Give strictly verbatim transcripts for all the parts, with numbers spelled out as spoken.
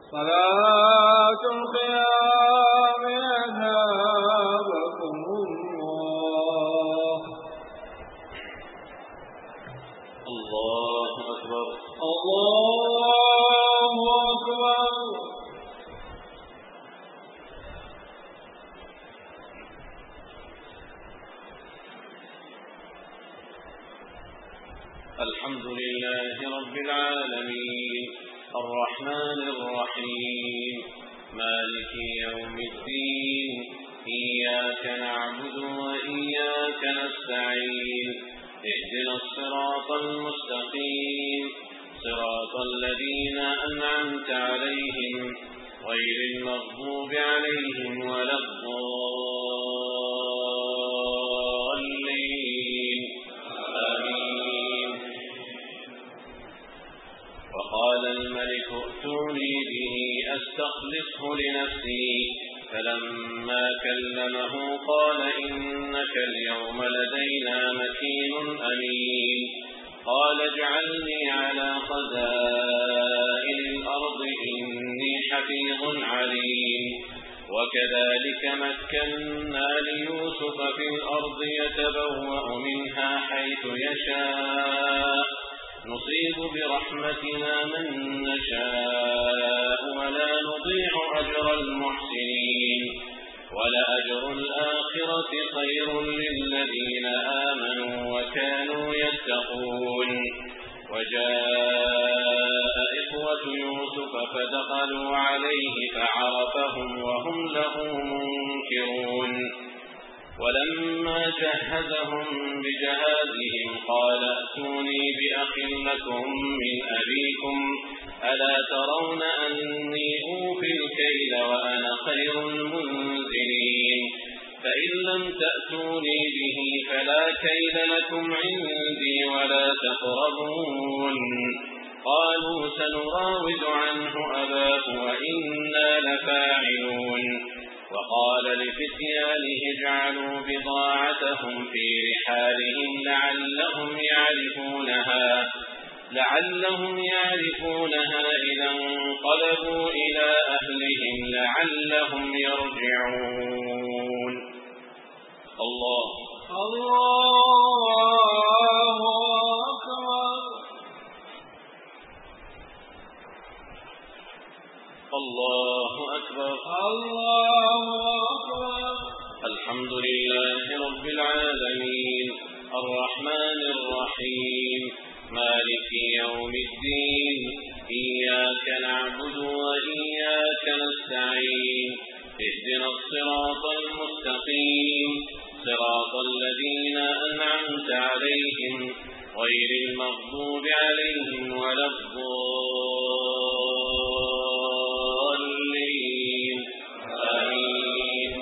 صلاة القيام أثابكم الله. الله أكبر الله أكبر. الحمد لله رب العالمين الرحمن الرحيم مالك يوم الدين إياك نعبد وإياك نستعين اهدنا الصراط المستقيم صراط الذين أنعمت عليهم غير المغضوب عليهم ولا الضالين آمين. وقال الملك ائتوني به أستخلصه لنفسي فلما كلمه قال إنك اليوم لدينا مكين أمين. قال اجعلني على خزائن الأرض إني حفيظ عليم. وكذلك مكنا ليوسف في الأرض يتبوأ منها حيث يشاء نصيب برحمتنا من نشاء ولا نضيع أجر المحسنين ولأجر الآخرة خير للذين آمنوا وكانوا يتقون. وجاء إخوة يوسف فدخلوا عليه فعرفهم وهم له منكرون. ولما جهزهم بجهازهم قال ائتوني بأخ لكم من أبيكم ألا ترون أني أوفي الكيل وأنا خير المنزلين. فإن لم تأتوني به فلا كيل لكم عندي ولا تقربون. قالوا سنراود عنه أباه وإنا لفاعلون. وقال لفتيانه اجعلوا بضاعتهم في رحالهم لعلهم يعرفونها لعلهم يعرفونها إذا انقلبوا إلى أهلهم لعلهم يرجعون. الله الله أكبر. الله أكبر الله أكبر. الحمد لله رب العالمين الرحمن الرحيم مالك يوم الدين إياك نعبد وإياك نستعين اهدنا الصراط المستقيم صراط الذين أنعمت عليهم غير المغضوب عليهم ولا الضالين آمين.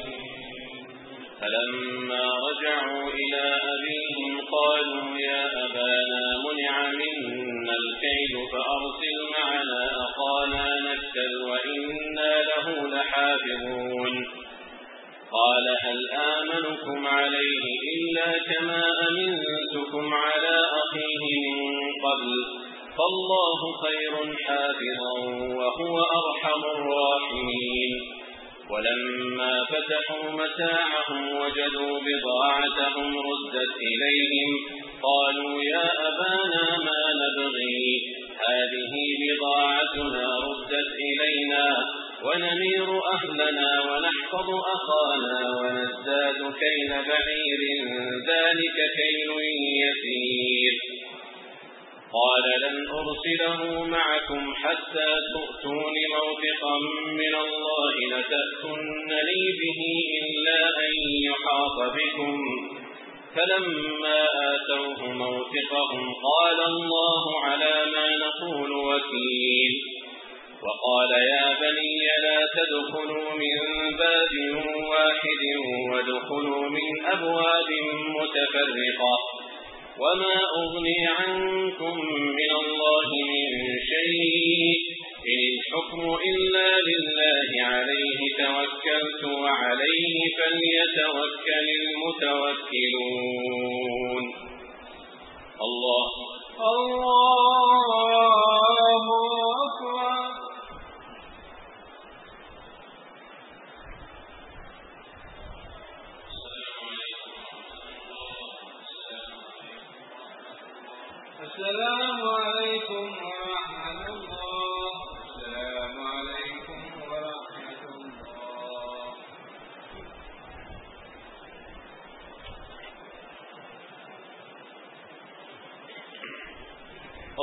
فلما رجعوا إلى أبيهم قالوا يا أبانا منع منا الكيل فأرسل معنا أخانا نكتل وإنا له لحافظون. قال هل آمنكم عليه إلا كما أمنتكم على أخيه من قبل فالله خير حافظا وهو أرحم الراحمين. ولما فتحوا متاعهم وجدوا بضاعتهم ردت إليهم قالوا يا أبانا ما نبغي هذه بضاعتنا ردت إلينا ونمير أهلنا ونحفظ أخانا ونزداد كيل بعير ذلك كيل يسير. قال لن أرسله معكم حتى تؤتون موثقا من الله لتأتونني به إلا أن يحاط بكم. فلما آتوه موثقهم قال الله على ما نقول وكيل. وقال يا بني لا تدخلوا من باب واحد وادخلوا من أبواب متفرقة وما أغني عنكم من الله من شيء إن الحكم إلا لله عليه توكلت وعليه فليتوكل المتوكلون. الله الله أكبر.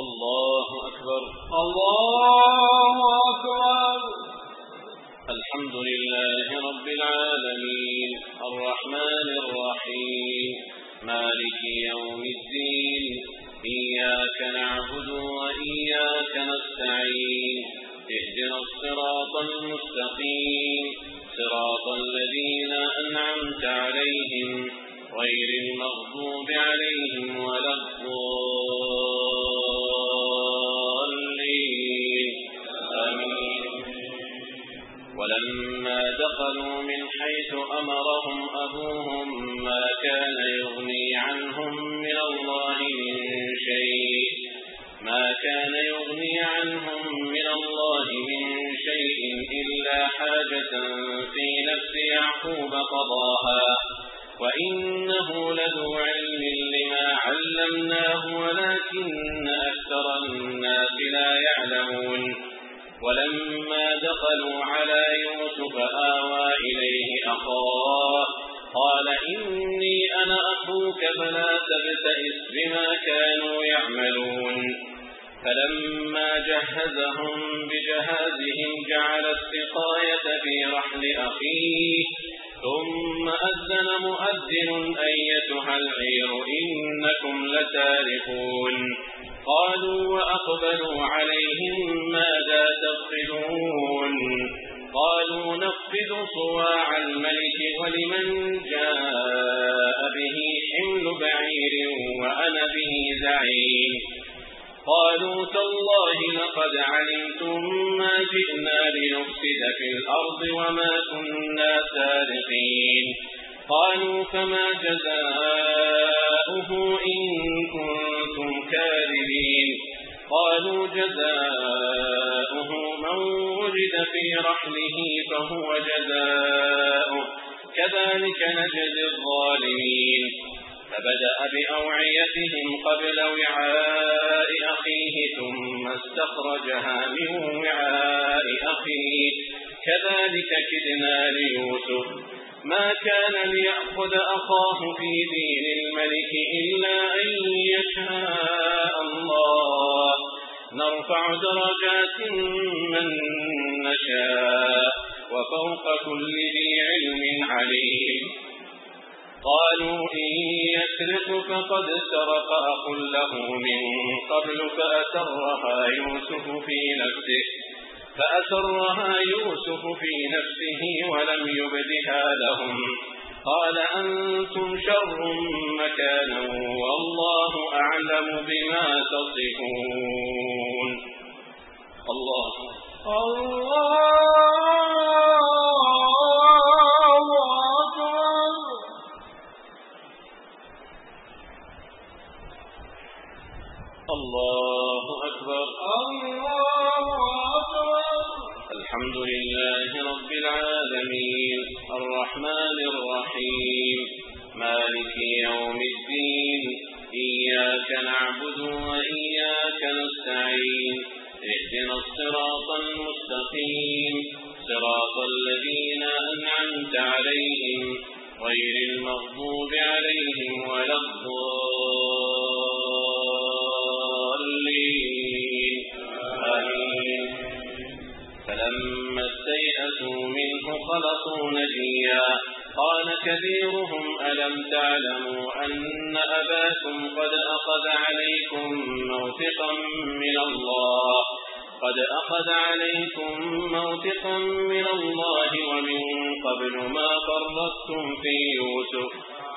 الله أكبر. الله أكبر. الحمد لله رب العالمين الرحمن الرحيم مالك يوم الدين إياك نعبد وإياك نستعين اهدنا الصراط المستقيم صراط الذين أنعمت عليهم غير المغضوب عليهم ولا الضالين آمين. ولما دخلوا من حيث أمرهم أبوهم ما كان يغني عنهم من الله من شيء ما كان يغني عنهم من الله من شيء إلا حاجة في نفس يعقوب قضاها وإنه لذو علم لما علمناه ولكن أكثر الناس لا يعلمون. ولما دخلوا على يوسف آوى إليه أخاه قال إني أنا أخوك فلا تبتئس بما كانوا يعملون. فلما جهزهم بجهازهم جعل السقاية في رحل أخيه ثم أذن مؤذن أيتها العير إنكم لتاركون. قالوا وأقبلوا عليهم ماذا تفقدون قالوا نفقد صواع الملك ولمن جاء به حمل بعير وأنا به زعيم. قالوا تالله لقد علمتم ما جئنا لنفسد في الأرض وما كنا سارقين. قالوا فما جزاؤه إن كنتم كاذبين. قالوا جزاؤه من وجد في رحله فهو جزاؤه كذلك نجزي الظالمين. فبدأ بأوعيتهم قبل وعاء أخيه ثم استخرجها من وعاء أخيه كذلك كدنا ليوسف ما كان ليأخذ أخاه في دين الملك إلا أن يشاء الله نرفع درجات من نشاء وفوق كل ذي علم عليم. قالوا إن يسرق فقد سرق أخ له من قبل فأسرها يوسف في نفسه فأسرها يوسف في نفسه ولم يبدها لهم. قال أنتم شر مكانا والله أعلم بما تصفون. الله الله أكبر. الله أكبر. الحمد لله رب العالمين الرحمن الرحيم مالك يوم الدين إياك نعبد وإياك نستعين اهدنا الصراط المستقيم صراط الذين أنعمت عليهم غير المغضوب عليهم ولا الضالين آمين. فلما استيئسوا منه خلصوا نجيا قال كبيرهم ألم تعلموا أن أباكم قد أخذ عليكم موثقا من الله قد أخذ عليكم موثقا من الله ومن قبل ما فرطتم في يوسف.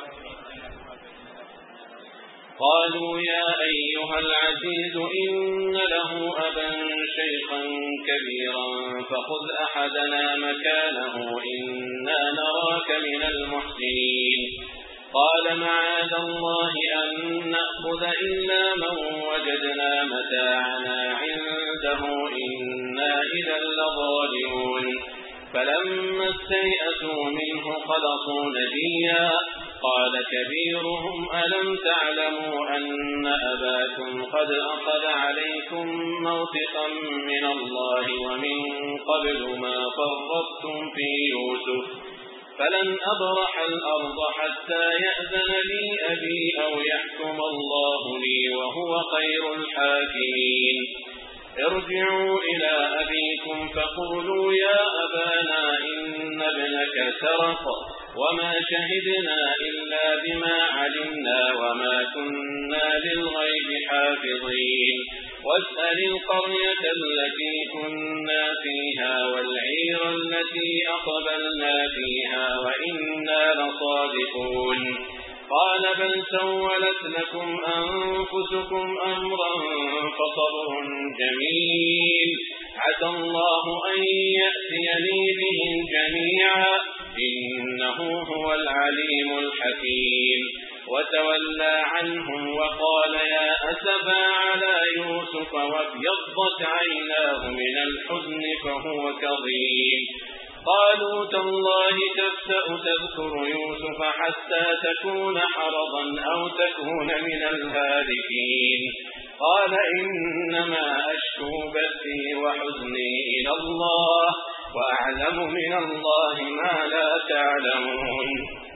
قالوا يا أيها العزيز إن له أبا شيخا كبيرا فخذ أحدنا مكانه إنا نراك من المحسنين. قال معاذ الله أن نأخذ إلا من وجدنا متاعنا عنده إنا إذا لظالمون. فلما استيئسوا منه خلصوا نجيا قال كبيرهم ألم تعلموا أن أباكم قد أخذ عليكم موثقا من الله ومن قبل ما فرطتم في يوسف فلن أبرح الأرض حتى يأذن لي أبي أو يحكم الله لي وهو خير الحاكمين ارجعوا إلى أبيكم فقولوا يا أبانا إن ابنك سرق وما شهدنا إلا بما علمنا وما كنا للغيب حافظين واسأل القرية التي كنا فيها والعير التي أقبلنا فيها وإنا لصادقون قال بل سولت لكم أنفسكم أمرا فصبر جميل عسى الله أن يأتيني بهم جميعا إنه هو العليم الحكيم وتولى عنهم وقال يا أسفا على يوسف وابيضت عيناه من الحزن فهو كظيم قالوا تالله تفتأ تذكر يوسف حتى تكون حرضا أو تكون من الهالكين قال إنما أشكو بثي وحزني إلى الله وأعلم من الله ما لا تعلمون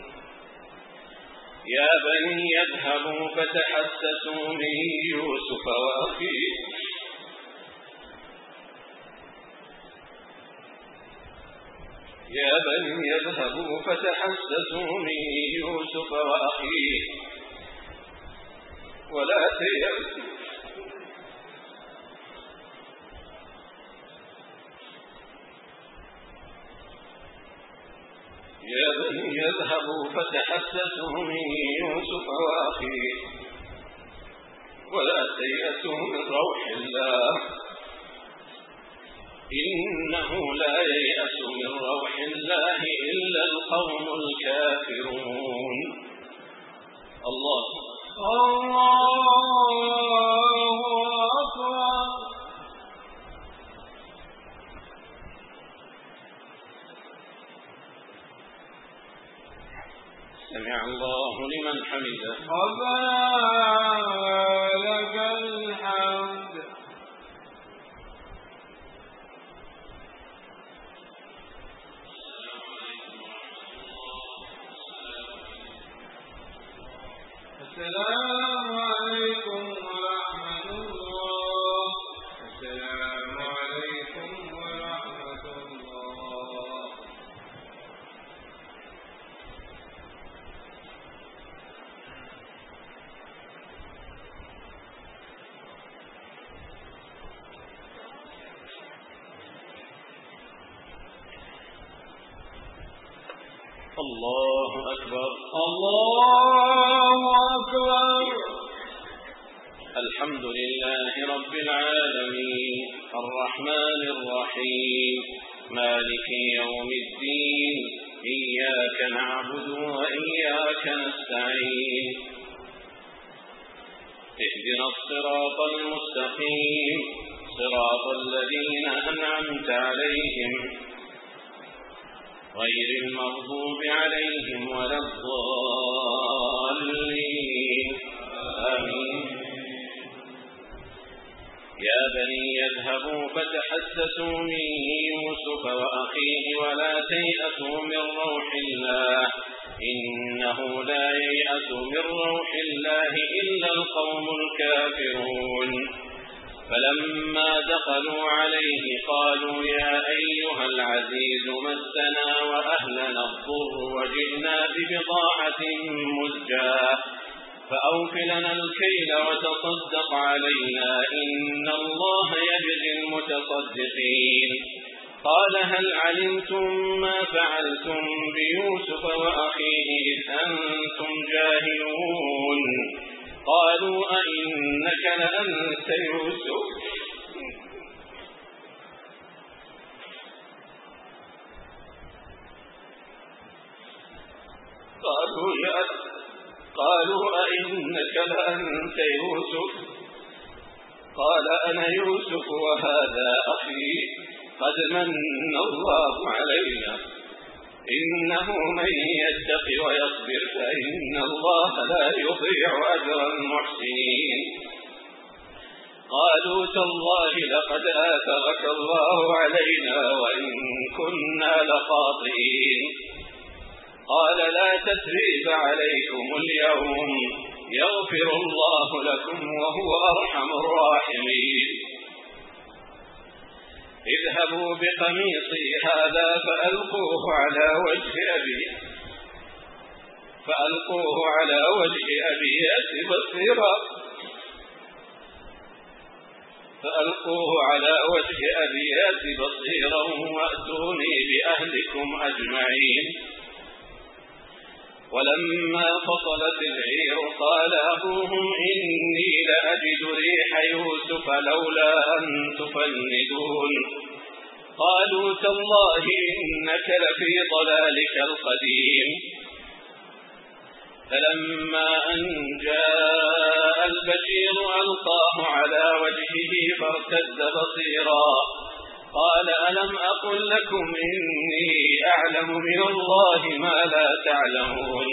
يا بني اذهبوا فتحسسوا من يوسف وأخيه يا بني اذهبوا فتحسسوا من يوسف وأخيه ولا تيأسوا يا بني اذهبوا فتحسسوا من يوسف وأخيه ولا تيأسوا من روح الله إنه لا ييأس من روح الله إلا القوم الكافرون الله الله أكبر سمع الله لمن حمده ربنا لك الحمد السلام عليكم ورحمة الله السلام عليكم ورحمة الله الله أكبر الله أكبر الحمد لله رب العالمين الرحمن الرحيم مالك يوم الدين إياك نعبد وإياك نستعين اهدنا الصراط المستقيم صراط الذين أنعمت عليهم غير المغضوب عليهم ولا الضالين آمين يا بني اذهبوا فتحسسوا من يوسف وأخيه ولا تيأسوا من روح الله إنه لا ييأس من روح الله إلا القوم الكافرون فلما دخلوا عليه قالوا يا أيها العزيز مسنا وأهلنا الضر وجئنا ببضاعة مزجاة فأوف لنا الكيل وتصدق علينا إن الله يجزي المتصدقين قال هل علمتم ما فعلتم بيوسف وأخيه إذ أنتم جاهلون قالوا أئنك لأنت يوسف قالوا يا قالوا أئنك لأنت يوسف قال أنا يوسف وهذا أخي قد من الله علينا إنه من يتق ويصبر فإن الله لا يضيع أجر المحسنين قالوا تالله لقد آثرك الله علينا وإن كنا لخاطئين قال لا تثريب عليكم اليوم يغفر الله لكم وهو أرحم الراحمين. اذهبوا بقميصي هذا فألقوه على وجه أبي فألقوه على وجه أبي يأتي بصيرا فألقوه على وجه أبي يأتي بصيرا وأتوني بأهلكم أجمعين. ولما فصلت العير قال أبوهم إني لأجد ريح يوسف لولا أن تفندون. قالوا تالله إنك لفي ضلالك القديم. فلما أن جاء البشير ألقاه على وجهه فارتد بصيرا قال ألم أقل لكم إني أعلم من الله ما لا تعلمون.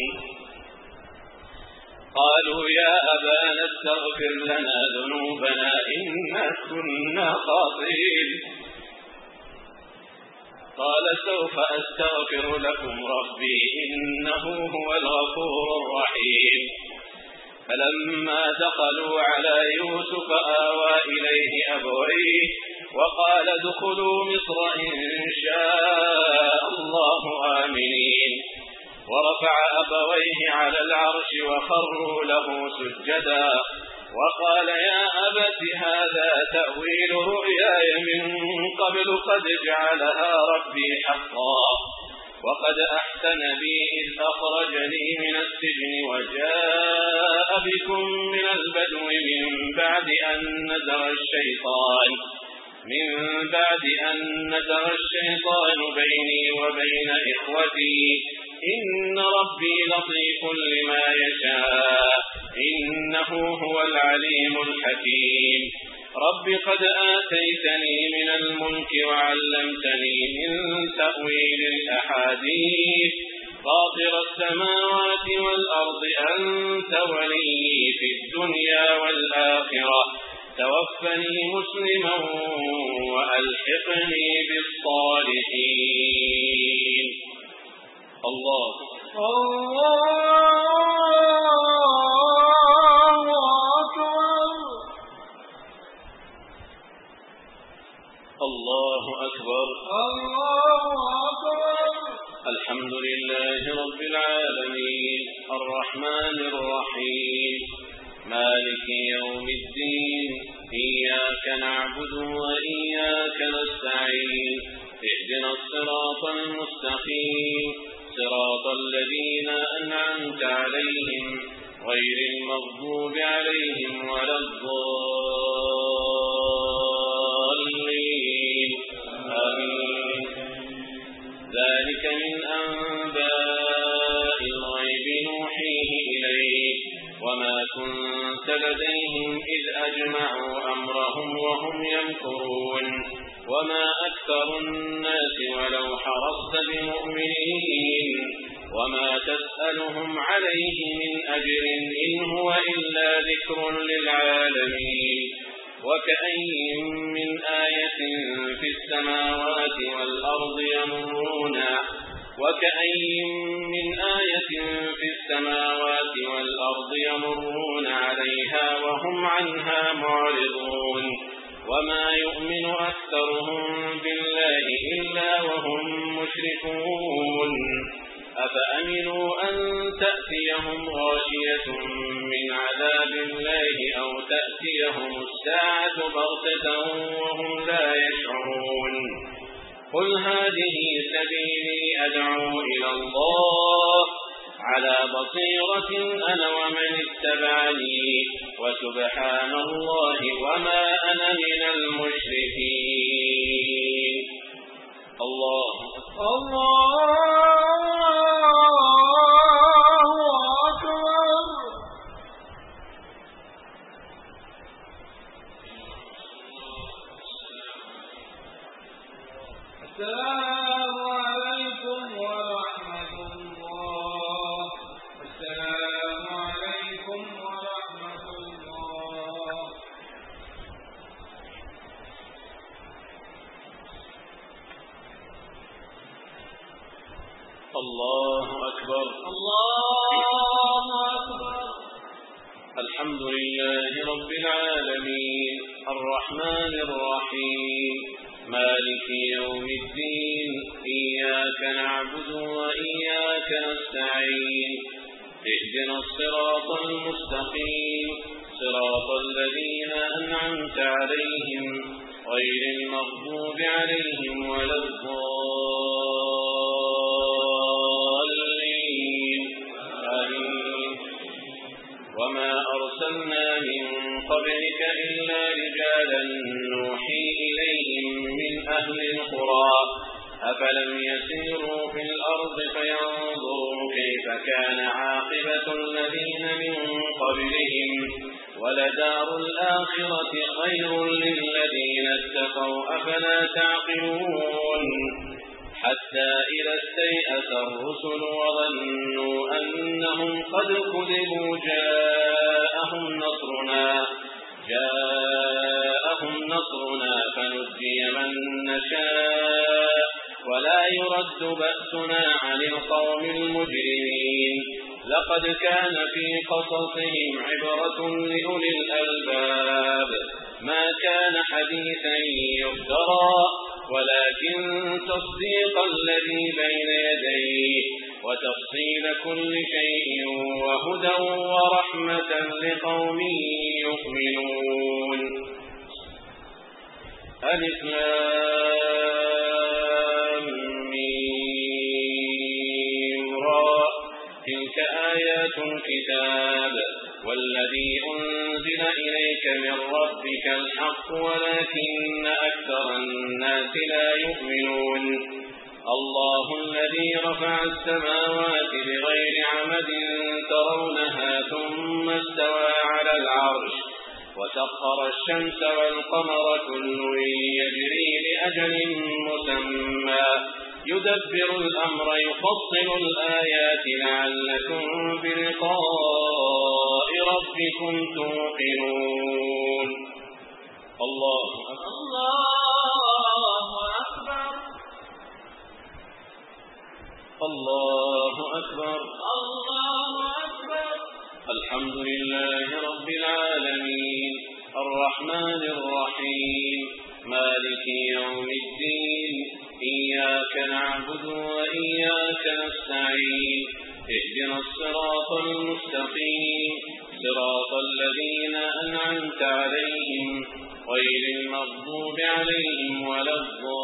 قالوا يا أبانا استغفر لنا ذنوبنا إنا كنا خاطئين. قال سوف أستغفر لكم ربي إنه هو الغفور الرحيم. فلما دخلوا على يوسف آوى إليه أبويه وقال ادخلوا مصر إن شاء الله آمنين. ورفع أبويه على العرش وخروا له سجدا وقال يا أبت هذا تأويل رؤياي من قبل قد جعلها ربي حقا وقد أحسن بي إذ أخرجني من السجن وجاء بكم من البدو من بعد أن نزغ الشيطان من بعد أن نزغ الشيطان بيني وبين إخوتي إن ربي لطيف لما يشاء إنه هو العليم الحكيم. رب قد آتيتني من الملك وعلمتني من تأويل الأحاديث فاطر السماوات والأرض أنت ولي في الدنيا والآخرة توفني مسلما وألحقني بالصالحين. الله الله أكبر. الله أكبر. الله أكبر. الحمد لله رب العالمين الرحمن الرحيم مالك يوم الدين إياك نعبد وإياك نستعين اهدنا الصراط المستقيم صراط الذين أنعمت عليهم غير المغضوب عليهم ولا الضالين آمين. ذلك من أنباء الغيب نوحيه إليك وما كنت لديهم إذ أجمعوا أمرهم وهم يمكرون وما أكثر الناس ولو حرصت بمؤمنين وما تسألهم عليه من أجر إن هو إلا ذكر للعالمين. وكأين من آية في السماوات والأرض يمرون وكأين من آية في السماوات والأرض يمرون عليها وهم عنها معرضون وما يؤمن أكثرهم بالله إلا وهم مشركون. أفأمنوا أن تأتيهم غاشية من عذاب الله أو تأتيهم الساعة بغتة وهم لا يشعرون. قل هذه سبيلي أدعو إلى الله على بصيرة أنا ومن اتبعني وسبحان الله وما أنا من المشركين. الله الله أكبر. السلام عليكم ورحمة الله. السلام عليكم ورحمة الله. الله أكبر الله أكبر. الحمد لله رب العالمين الرحمن الرحيم مالك يوم الدين إياك نعبد وإياك نستعين اهدنا الصراط المستقيم صراط الذين أنعمت عليهم غير المغضوب عليهم ولا الضالين آمين. وما أرسلنا من قبلك إلا رجالا نوحي إليهم من أهل القرى أفلم يسيروا في الأرض فينظروا كيف كان عاقبة الذين من قبلهم ولدار الآخرة خير للذين اتقوا أفلا تعقلون. حتى إذا استيأس الرسل وظنوا أنهم قد كذبوا جاءهم نصرنا جاءهم نصرنا فنجي من نشاء ولا يرد بأسنا عن القوم المجرمين. لقد كان في قصصهم عبرة لأولي الألباب ما كان حديثا يفترى ولكن تصديق الذي بين يديه وتفصيل كل شيء وهدى ورحمة لقوم يؤمنون. ألف لام ميم را تلك آيات الكتاب والذي أنزل إليك من ربك الحق ولكن أكثر الناس لا يؤمنون. الله الذي رفع السماوات بغير عمد ترونها ثم استوى على العرش وسخر الشمس والقمر كل يجري لأجل مسمى يدبر الأمر يفصل الآيات لعلكم بلقاء ربكم توقنون. الله أكبر. الله الله أكبر. أكبر. الله أكبر. الحمد لله رب العالمين الرحمن الرحيم مالك يوم الدين إياك نعبد وإياك نستعين اهدنا الصراط المستقيم صراط الذين أنعمت عليهم غير المغضوب عليهم ولا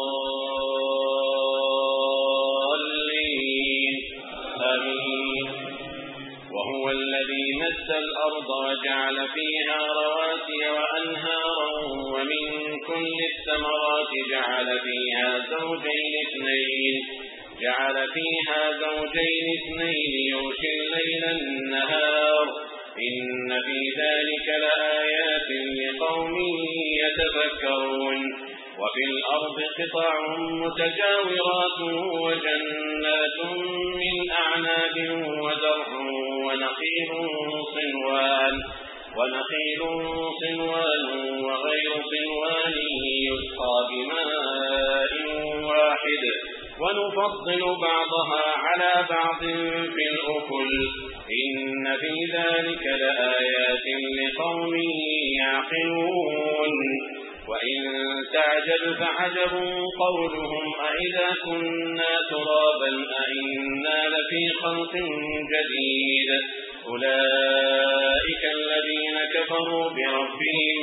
الضالين آمين. وهو الذي مد الأرض وجعل فيها رواسي وأنهارا ومن كل الثمرات جعل فيها زوجين اثنين جعل فيها زوجين اثنين يغشي الليل النهار إن في ذلك لآيات لقوم يتفكرون. وفي الأرض قطع متجاورات وجنات من أعناب وزرع ونخيل صنوان ونخيل صنوان وغير صنوان يسقى بماء واحد ونفضل بعضها على بعض في الأكل إن في ذلك لآيات لقوم يعقلون. وإن تعجب فعجب قولهم أئذا كنا ترابا أئنا لفي خلق جديد أولئك الذين كفروا بربهم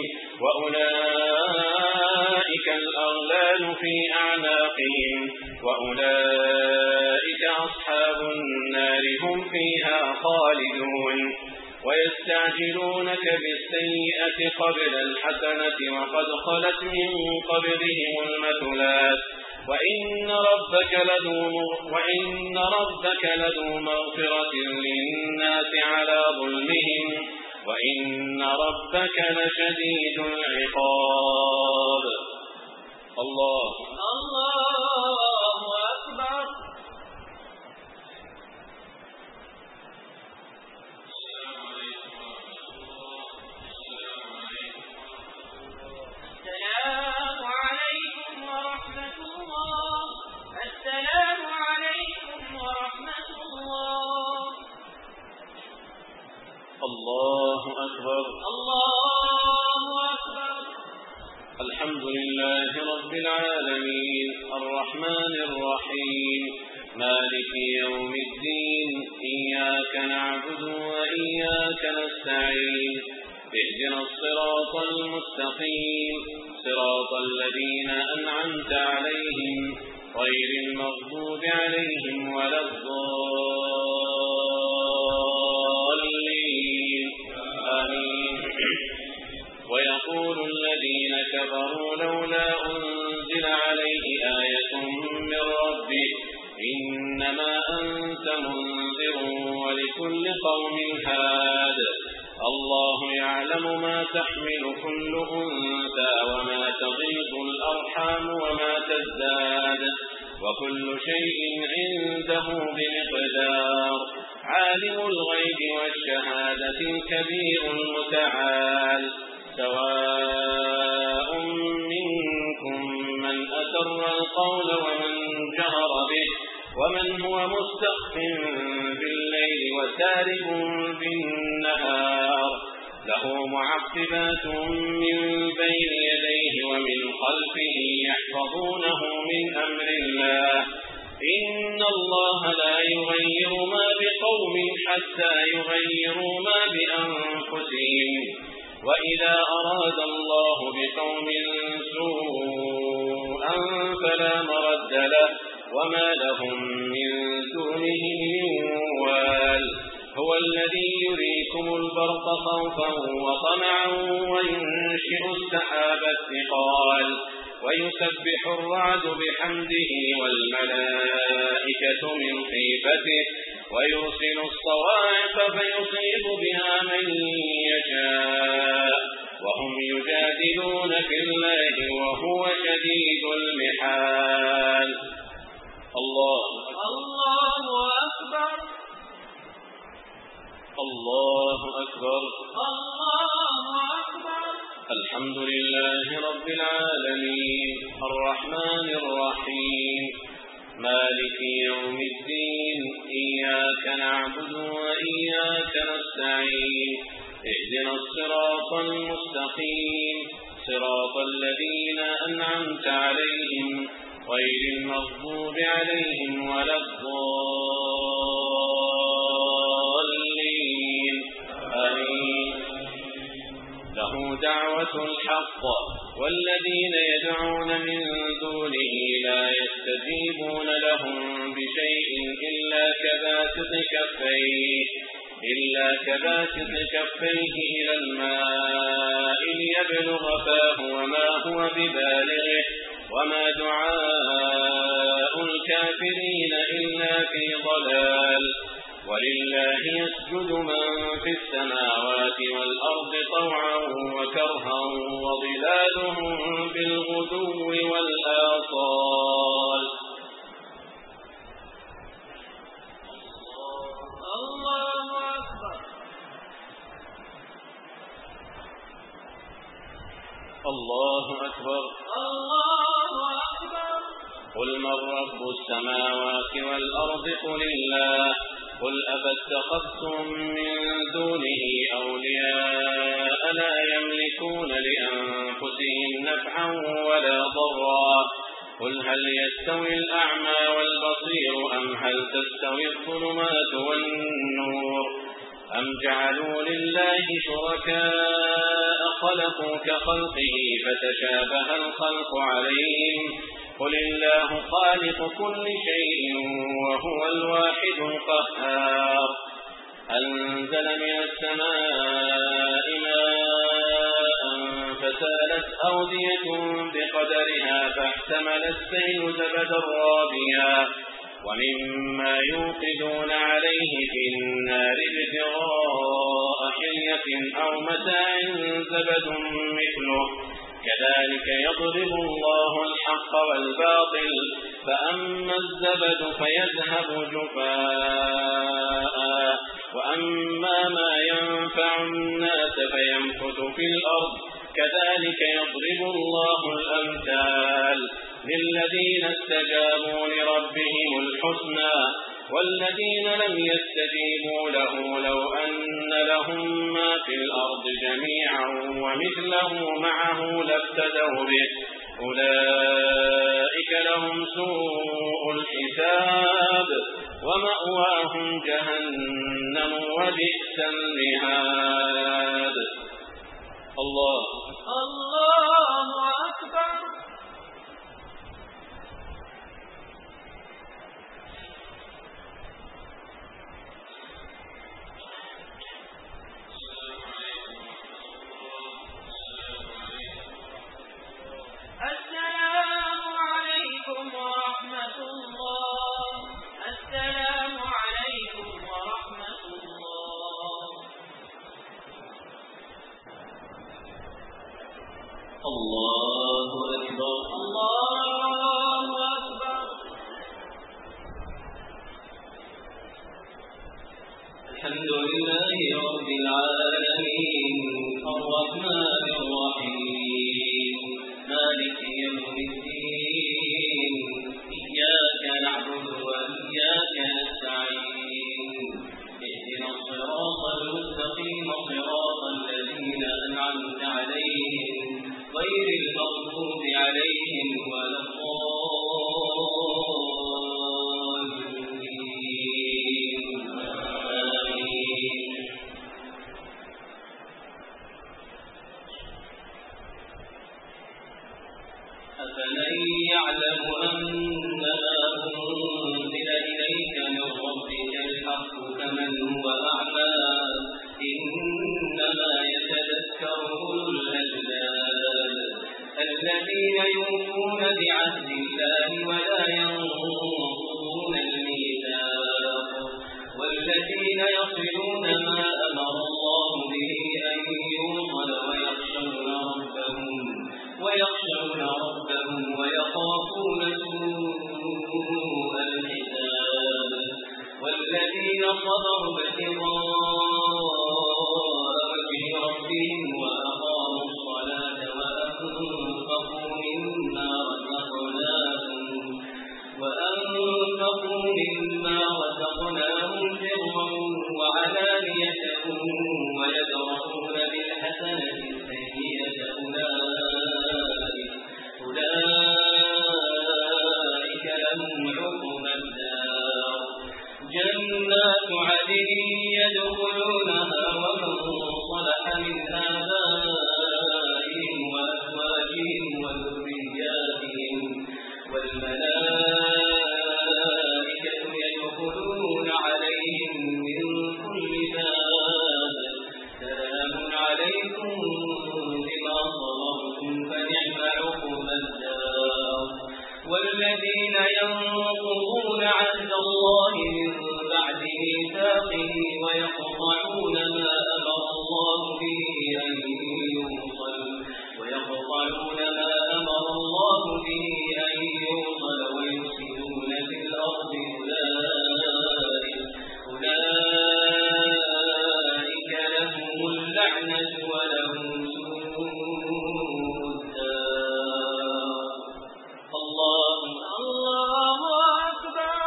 وأولئك الأغلال في أعناقهم وأولئك أصحاب النار هم فيها خالدون. ويستعجلونك بالسيئة قبل الحسنة وقد خلت من قبلهم المثلات وإن ربك لذو وإن ربك لذو مغفرة للناس على ظلمهم وإن ربك لشديد العقاب. الله الله أكبر. السلام عليكم ورحمة الله. السلام عليكم ورحمة الرحمن الرحيم مالك يوم الدين إياك نعبد وإياك نستعين اهدنا الصراط المستقيم صراط الذين أنعمت عليهم غير المغضوب عليهم ولا الضالين آمين. ويقول الذين كفروا لولا أنزل عليه آية من ربه إنما أنت منذر ولكل قوم هاد الله يعلم ما تحمل كل أنثى وما تغيض الأرحام وما تزداد وكل شيء عنده بمقدار عالم الغيب والشهادة الكبير المتعال سواء منكم من أسر القول ومن جهر به ومن هو مستخف بالليل وسارب بالنهار له معقبات من بين يديه ومن خلفه يحفظونه من أمر الله إن الله لا يغير ما بقوم حتى يغيروا ما بأنفسهم وإذا أراد الله بقوم سوءا فلا مرد له وما لهم من دونه من وال هو الذي يريكم البرق خوفا وطمعا وينشئ السحاب الثقال ويسبح الرعد بحمده والملائكة من خيفته ويرسل الصواعق فيصيب بها من يشاء وهم يجادلون في الله وهو شديد المحال. الله الله أكبر الله أكبر الله أكبر. الحمد لله رب العالمين الرحمن الرحيم مالك يوم الدين إياك نعبد وإياك نستعين اهدنا الصراط المستقيم صراط الذين أنعمت عليهم غير المغضوب عليهم ولا الضالين آمين. له دعوة الحق والذين يدعون من دونه لا يستجيبون لهم بشيء إلا كباسط كفيه إلا كباسط كفيه إلى الماء ليبلغ فاه وما هو ببالغه وما دعاء الكافرين إلا في ضلال ولله يسجد من في السماوات والأرض طوعا وكرها وظلالهم بالغدو والآصال. الله أكبر الله أكبر الله أكبر. قل من رب السماوات والأرض قل الله قل أفاتخذتم من دونه أولياء لا يملكون لأنفسهم نفعا ولا ضرا قل هل يستوي الأعمى والبصير أم هل تستوي الظلمات والنور أم جعلوا لله شركاء خلقوا كخلقه فتشابه الخلق عليهم قل الله خالق كل شيء وهو الواحد القهار أنزل من السماء ماء فسالت أودية بقدرها فاحتمل السيل زبدا رابيا ومما يوقدون عليه في النار ابتغاء حلية أو متاع زبد مثله كذلك يضرب الله الحق والباطل فأما الزبد فيذهب جفاء وأما ما ينفع الناس فيمكث في الأرض كذلك يضرب الله الأمثال للذين استجابوا لربهم الحسنى والذين لم يستجيبوا له لو أن لهم ما في الأرض جميعا ومثله معه لافتدوا به أولئك لهم سوء الحساب ومأواهم جهنم وبئس المهاد. الله الله أكبر. السلام عليكم ورحمة الله. السلام عليكم ورحمة الله. الله أكبر. الله أكبر. الحمد لله رب العالمين الرحمن الرحيم مالك يوم الدين إياك نعبد وإياك نستعين اهدنا الصراط المستقيم صراط الذين أنعمت عليهم غير المغضوب عليهم ولا الضالين. آمين. أفمن يعلم أنما أنزل إليك من ربك الحق كمن هو أعمى إنما يتذكر أولو الألباب الذين يوفون بعهد الله ولا ينقضون الميثاق والذين يصلون ما أمر الله به أن يوصل ويخشون ربهم ويخشون ربهم ويخافون سوء الحساب والذين صبروا ابتغاء وجه ربهم وأقاموا الصلاة وأنفقوا مما رزقناهم وأنفقوا مما رزقناهم سرا وعلانية ويدرؤون بالحسنة السيئة أولئك لهم عقبى الدار جنات عدن يدخلونها ومن صلح من آبائهم وأزواجهم وذرياتهم والملائكة يدخلون عليهم من كل باب سلام عليكم بما صبرتم فنعم عقبى الدار والذين ينقضون عهد الله من بعد ميثاقه ويقطعون ما أمر الله به أن يوصل ويقطعون ما أمر الله به أن يوصل ويفسدون في الأرض أولئك أولئك لهم اللعنة ولهم سوء الدار. الله الله أكبر.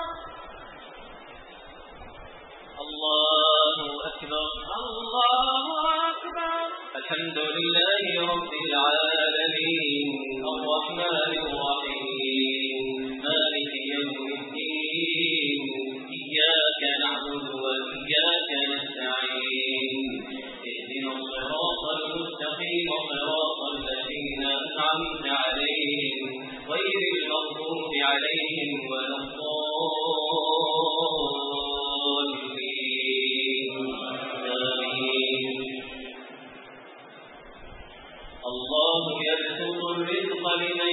الله أكبر. الله أكبر. الحمد لله رب العالمين الرحمن الرحيم مالك يوم الدين إياك نعبد وإياك نستعين اهدنا الصراط المستقيم صراط الذين أنعمت عليهم غير المغضوب عليهم ولا الضالين. آمين. الله يبسط الرزق لمن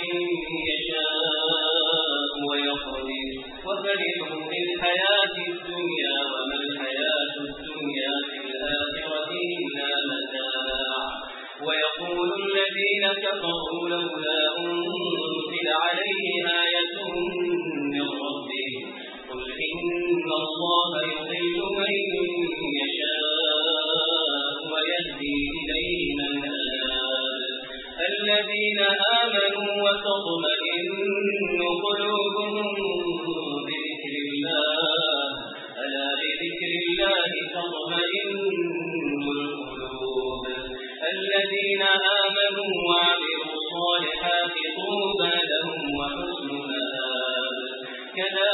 يشاء ويقدر وفرحوا بالحياة الدنيا وما الحياة الدنيا في الآخرة إلا متاع ويقول الذين كفروا لولا أنزل عليه آية من ربه قل إن الله يضل من يشاء ويهدي إليه من أناب الذين آمنوا وتطمئن قلوبهم بذكر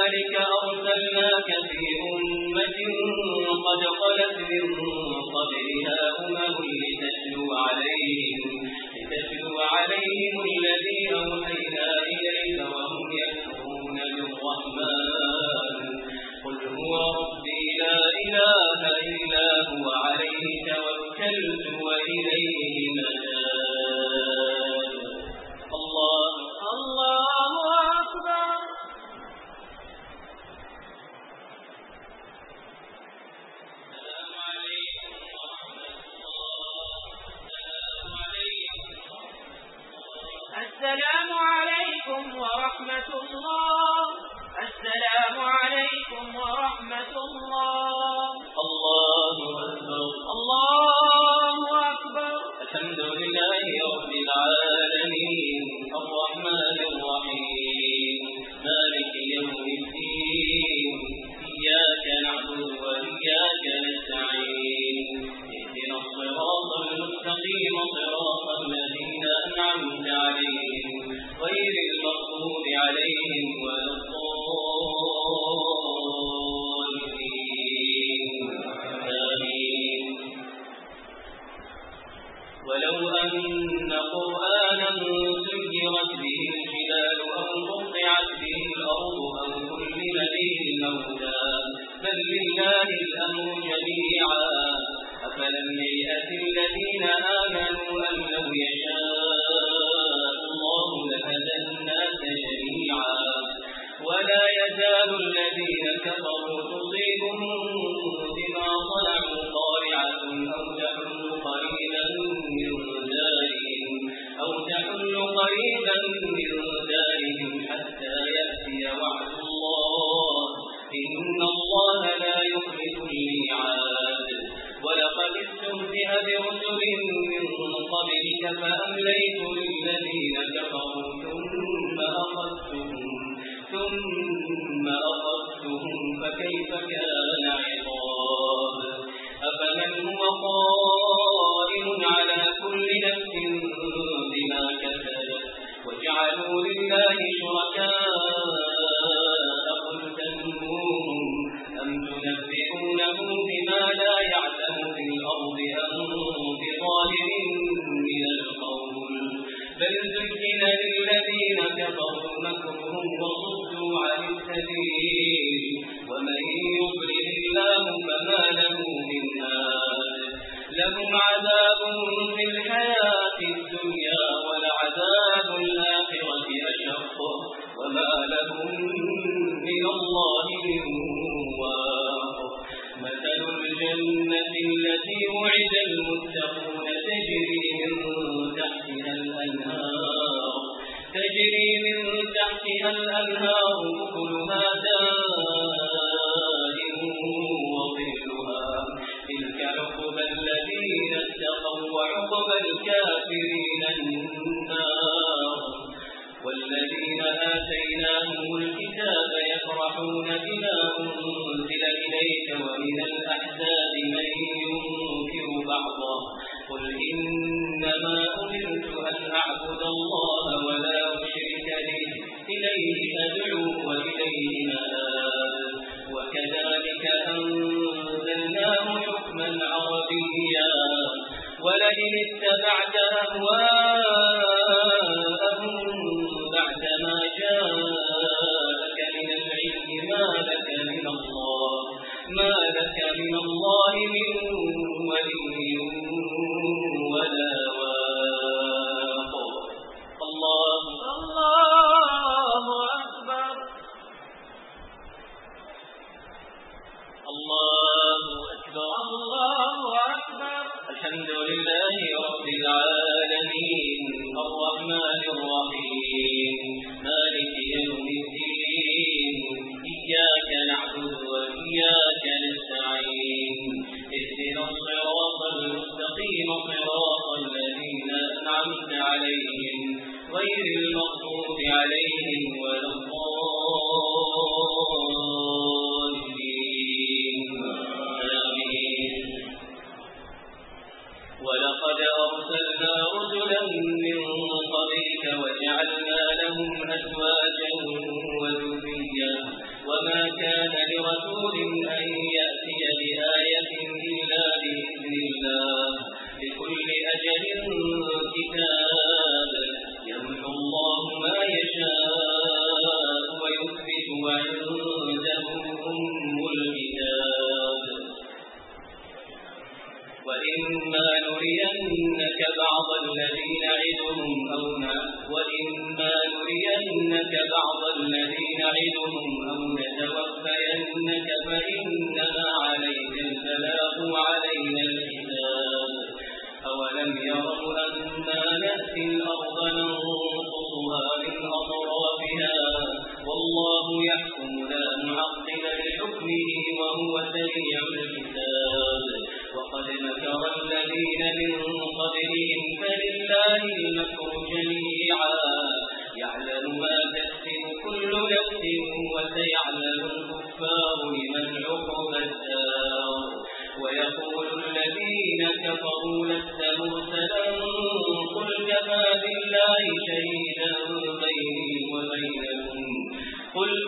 وكذلك أرسلناك في أمة قد خلت من قبلها أمم لتتلو عليهم, لتتلو عليهم الذي أوحينا إليك وهم يكفرون بالرحمن قل هو ربي لا إله إلا هو عليه توكلت وإليه متاب. الله الله أكبر. السلام عليكم ورحمة الله. السلام عليكم ورحمة الله. الله أكبر. الله أكبر. الحمد لله رب العالمين الرحمن الرحيم مالك يوم الدين إياك نعبد وإياك نستعين اهدنا الصراط المستقيم صراط الذين أنعمت عليهم غير المغضوب عليهم ولا الضالين آمين. ولو أن قرآنا سيرت به الجبال أو قطعت به الأرض أو كلم به الموتى بل لله الأمر جميعا أفلم ييأس الذين آمنوا أن لو يشاء الله لهدى الناس جميعا ولا يزال الذين كفروا تصيبهم بما صنعوا قارعة أو تحل قريبا من دارهم أو تحل قريبا من دارهم حتى يأتي وعد الله إن الله لا يخلف الميعاد. ولقد استهزئ برسل من قبلك فأمليت للذين كفروا ثم أخذتهم ثم أخذتهم فكيف كان عقاب. أفمن هو قائم على كل نفس بما كسبت وجعلوا لله شركاء قل سموهم أم تنبئونه بما لا يعلم في الأرض أم بظاهر من القول بل زين للذين كفروا مكرهم وصدوا عن السبيل ومن يضلل الله فما له من هاد. لهم عذاب في الحياة الدنيا ولعذاب الآخرة أشق وما لهم من الله من واق. مثل الجنة التي وعد المتقون تجري من تحتها الأنهار تجري من تحتها الأنهار أكلها دائم وظلها تلك عقبى الذين اتقوا وعقبى الكافرين النار. والذين آتيناهم الكتاب يفرحون بما أنزل إليك ومن الأحزاب من ينكر بعضه قل إنما أمرت أن أعبد الله ولا أشرك به إليه أدعو وإليه مآب. وكذلك أنزلناه حكما عربيا ولئن اتبعت أهواءهم بعدما جاءك من العلم ما لك من الله ما لك من الله من ولي ولا واق. الله الله أكبر. الله أكبر. الله أكبر. الحمد لله رب العالمين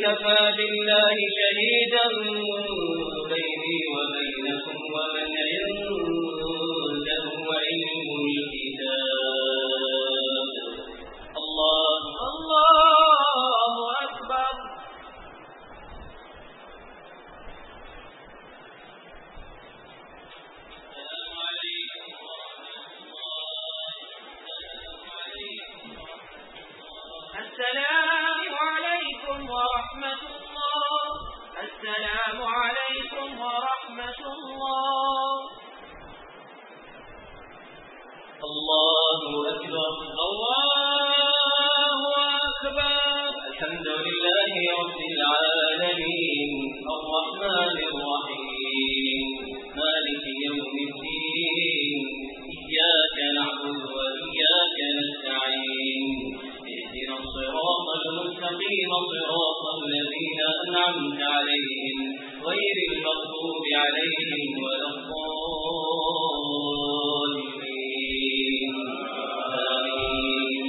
كفى بالله شهيدا بيني وبينكم ومن عنده علم الكتاب. الله الله أكبر. السلام عليكم ورحمة الله. السلام عليكم ورحمة الله. الله أكبر. الله أكبر. الحمد لله رب العالمين الرحمن الرحيم مالك يوم الدين إياك نعبد وإياك نستعين اهدنا الصراط المستقيم صراط الذين أنعمت عليهم غير المغضوب عليهم ولا الضالين. آمين.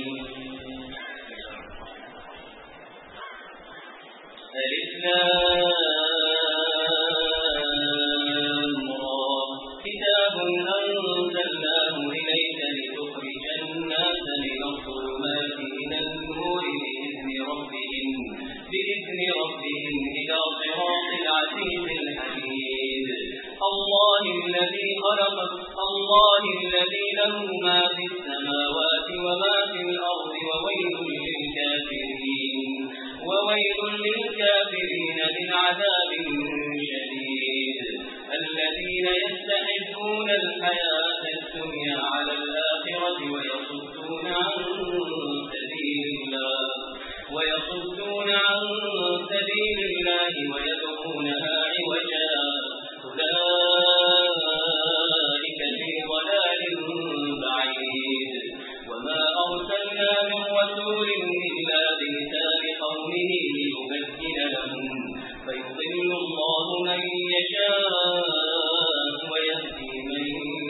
الإسلام كتاب أنزلناه إليك لتخرج الناس من الظلمات إلى النور بإذن ربهم بإذن ربهم إلى صراط العزيز الحميد. الله الذي خلق الله الذي له ما في السماوات وما في الأرض وويل للكافرين وويل للكافرين من عذاب شديد. الذين يستحبون الحياة الدنيا على الآخرة ويصدون عن سبيل الله ويصدون عن سبيل الله ويبغونها عوجا أولئك في ضلال بعيد. وما أرسلنا من رسول إلا بلسان قومه ليبين لهم فيضل الله من يشاء ويهدي من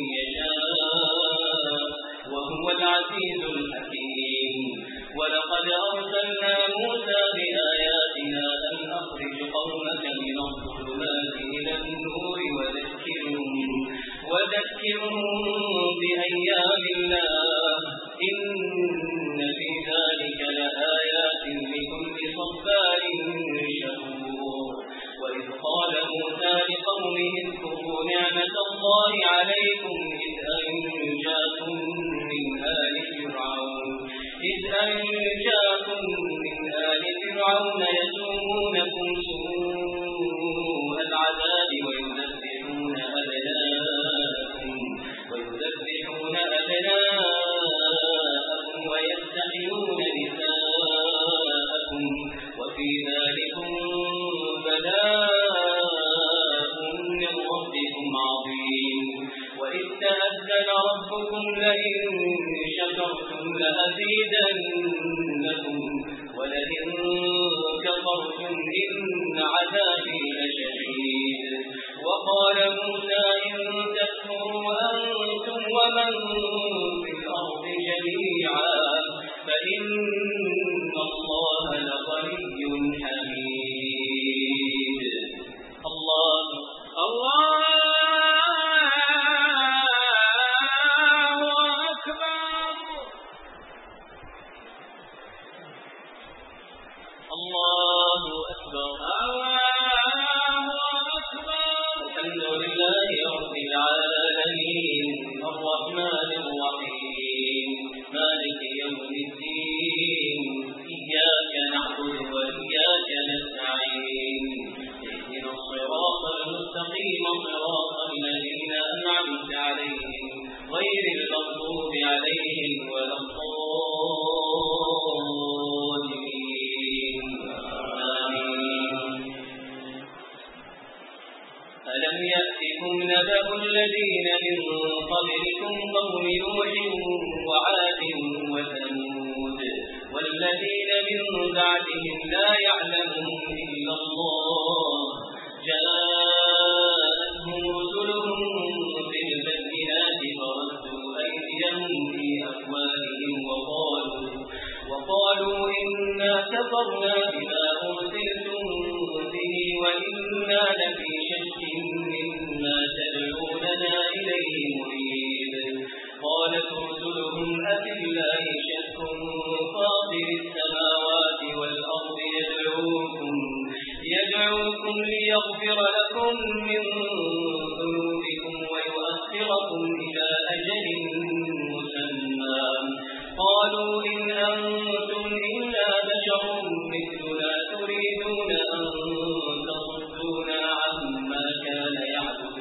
يشاء وهو العزيز الحكيم. ولقد أرسلنا موسى بآياتنا أن أخرج قومك من الظلمات إلى النور وذكرهم وذكرهم بأيام الله إن في ذلك لآيات لكل صبار شكور. وإذ قال موسى لقومه اذكروا نعمة الله عليكم إذ أنجاكم من آل فرعون إذ أنجاكم من آل فرعون يسومونكم سوء العذاب ويذبحون أبناءكم ويذبحون أبناءكم ويستحيون نساءكم وفي ذلكم بلاء من ربكم عظيم. وإذ تأذن ربكم لئن شكرتم لأزيدنكم ولئن كفرتم إن عذابي لشديد. وقال موسى إن تكفروا أنتم ومن في الأرض جميعا فإن الله لغني حميد. الله الله أكبر. الله أكبر. الله أكبر. الحمد لله رب العالمين الرحمن الرحيم مالك يوم الدين إياك نعبد وإياك نستعين اهدنا الصراط المستقيم صراط الذين أنعمت عليهم غير المغضوب عليهم ولا الضالين. آمين. ألم يأتكم نبأ الذين من قبلكم قوم نوح وعاد وثمود والذين من بعدهم لا يعلمهم إلا الله جاءتهم رسلهم بالبينات فردوا أيديهم في أفواههم وقالوا وقالوا إنا كفرنا بما أرسلتم إنا لفي شك مما تدعوننا إليه مريب قالت رسلهم أفي الله شك فاطر السماوات والأرض يدعوكم يدعوكم ليغفر لكم من ذنوبكم ويؤخركم إلى أجل مسمى قالوا إن أنتم إلا بشر مثلنا تريدون أن تصدونا عما كان يعبد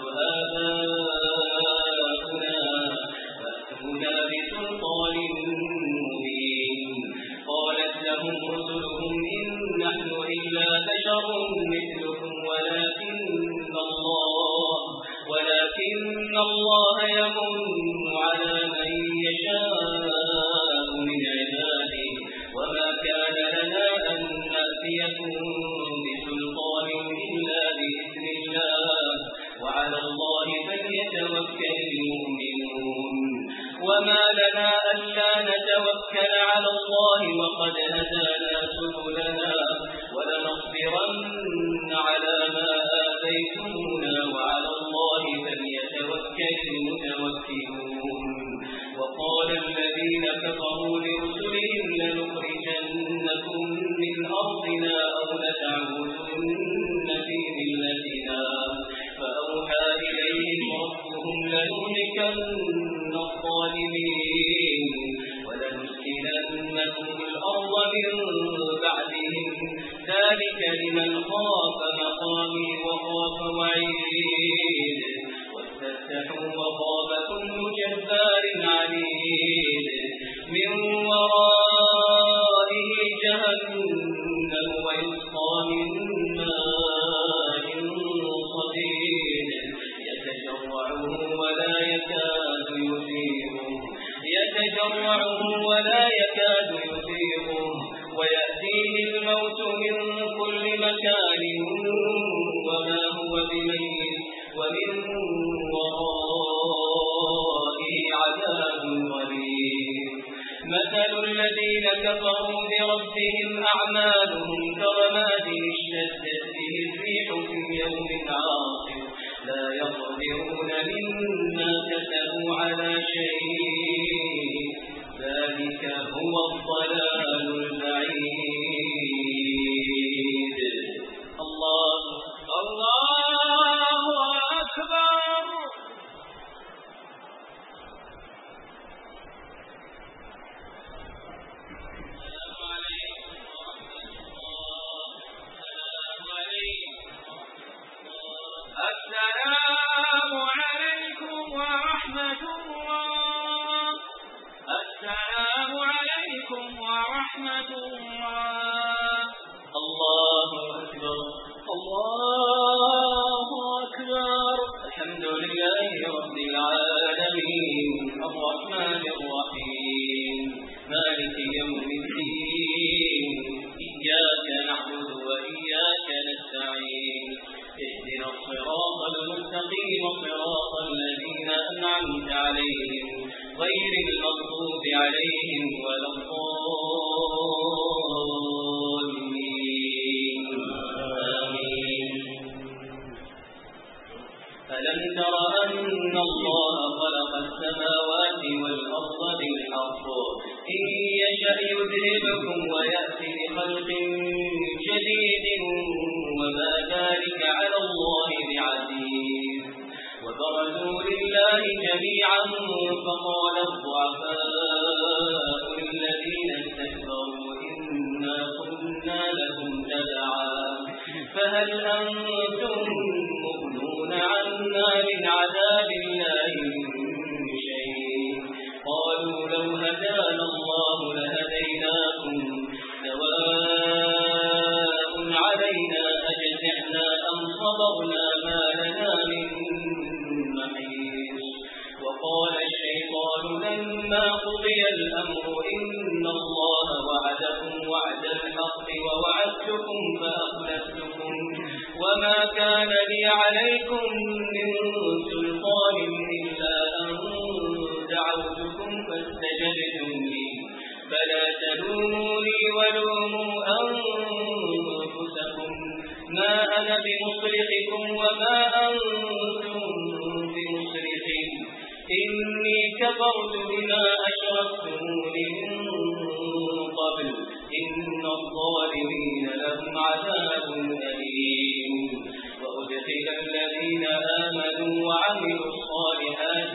آباؤنا فأتونا بسلطان مبين قالت لهم رسلهم إن نحن إلا بشر مثلكم ولكن الله ولكن الله يمن على من يشاء من عباده وما كان لنا أن نأتيكم بسلطان إلا بإذن الله وعلى الله فليتوكل المؤمنون وما لنا ألا نتوكل على الله وقد هدانا سبلنا ولنصبرن على ما آذيتمونا وعلى الله فليتوكل المتوكلون وقال الذين كفروا لرسلهم لنخرجنكم من أرضنا أو لتعودن في ملتنا فأوحى إليهم ربهم لنهلكن الظالمين ولنسكننكم الأرض من بعدهم ذلك لمن خاف مقامي وخاف وعيد واستفتحوا وخاب كل جبار عنيد من ورائه جهنم ويسقى من ماء صديد يتجرعه ولا يكاد يسيغه يتجرعه ولا يكاد يسيغه ويأتيه الموت من كل مكان وما هو بميت ومن ورائه عذاب غليظ مثل الذين كفروا بربهم أعمالهم كرماد اشتدت به الريح في يوم عاصف لا يقدرون مما كسبوا على شيء ذلك هو الضلال البعيد الله الله أكبر السلام عليكم ورحمة الله السلام عليكم ورحمة الله الله أكبر الله أكبر الحمد لله رب العالمين الرحمن الرحيم مالك يوم الدين إياك نعبد وإياك نستعين اهدنا الصراط المستقيم صراط الذين أنعمت عليهم غير المغضوب عليهم ولا الضالين آمين ألم تر أن الله خلق السماوات والأرض بالحق إن يشأ يذهبكم ويأتي بخلق جديد وما ذلك على الله بعزيز وبرزوا لله جميعا فقال الضعفاء للذين استكبروا إنا كنا لكم تبعا فهل أنتم مغنون عنا من عذاب الله من شيء قالوا لو هدانا الله لهديناكم سواء علينا أجزعنا أم صبرنا ما لنا من محيص وقال الشيطان لما قضي الأمر إن الله وعدكم وعد الحق ووعدتكم فأخلفتكم وما كان لي عليكم من سلطان إلا أن دعوتكم فاستجبتم لي فلا تلوموني ولوموا أنفسكم ما أنا بمصرخكم وما أنتم بمصرخي إني كفرت بما أشركتمون من قبل إن الظالمين لهم عذاب أليم وأدخل الذين آمنوا وعملوا الصالحات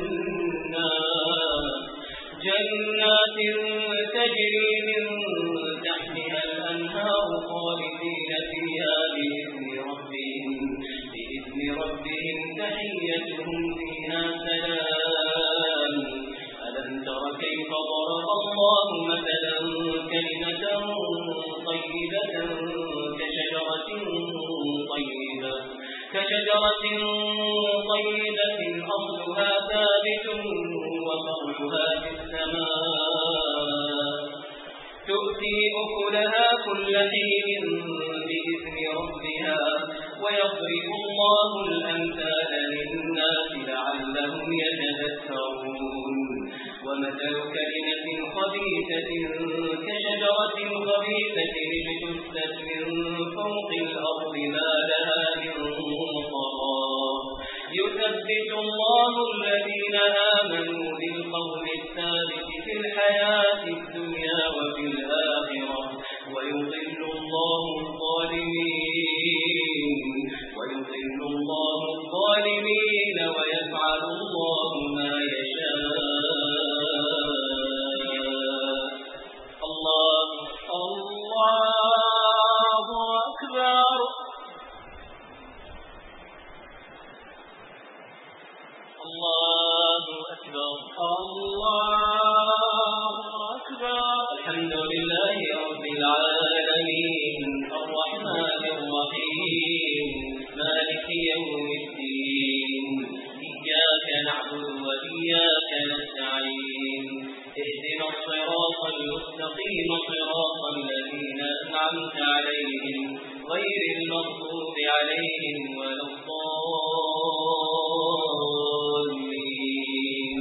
جنات جنات تجري من تحتها الأنهار خالدين فيها بإذن ربهم بإذن ربهم تحيتهم فيها سلام ألم تر كيف ضرب الله مثلا كلمة طيبة كشجرة طيبة كشجرة طيبة أصلها ثابت وفرعها في السماء تؤتي أكلها كل حين بإذن ربها ويضرب الله الأمثال للناس لعلهم يتذكرون ومثل كلمة خبيثة كشجرة خبيثة اجتثت من فوق الأرض ما لها من قرار يثبت الله الذين آمنوا بالقول الثابت في الحياة الدنيا وفي الآخرة ويضل الله الظالمين ويضل الله الظالمين ويفعل الله ما يشاء الله الله أكبر الله أكبر الله أكبر الحمد لله رب العالمين الرحمن الرحيم مالك يوم الدين إياك نعبد وإياك نستعين اهدنا الصراط المستقيم صراط الذين أنعمت عليهم غير المغضوب عليهم ولا الضالين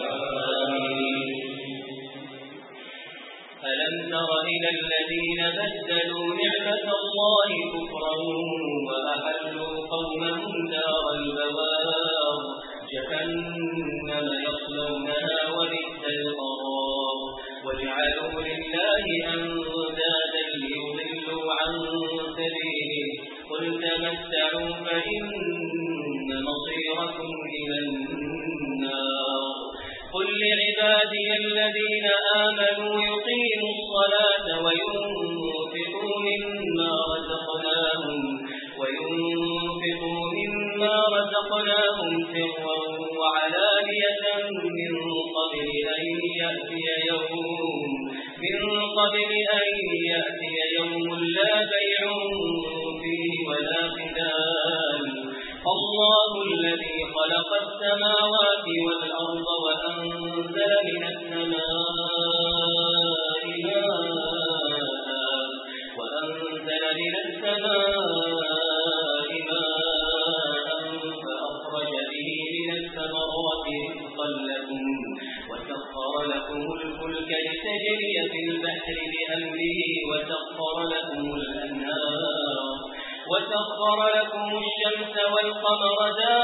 ألم تر إلى الذين بدلوا نعمة الله كفرا وأحلوا قومهم دار البوار جهنم يصلونها وبئس القرار وجعلوا لله أندادا ليضلوا عن سبيله قل تمتعوا فإن مصيركم إلى النار قل لعبادي الذين آمنوا يقيموا الصلاة وينفقوا مما رزقناهم وينفقوا مما رزقناهم سرا وعلانية من قبل أن يأتي يوم من قبل أن يأتي يوم لا بيع فيه ولا خلال الله الذي خلق السماوات والأرض وأنزل من السماء ماء وأنزل من السماء ماء فأخرج به من الثمرات رزقا لكم وسخر لكم الفلك لتجري في البحر بأمره وسخر لكم الأنهار وسخر لكم الشمس والقمر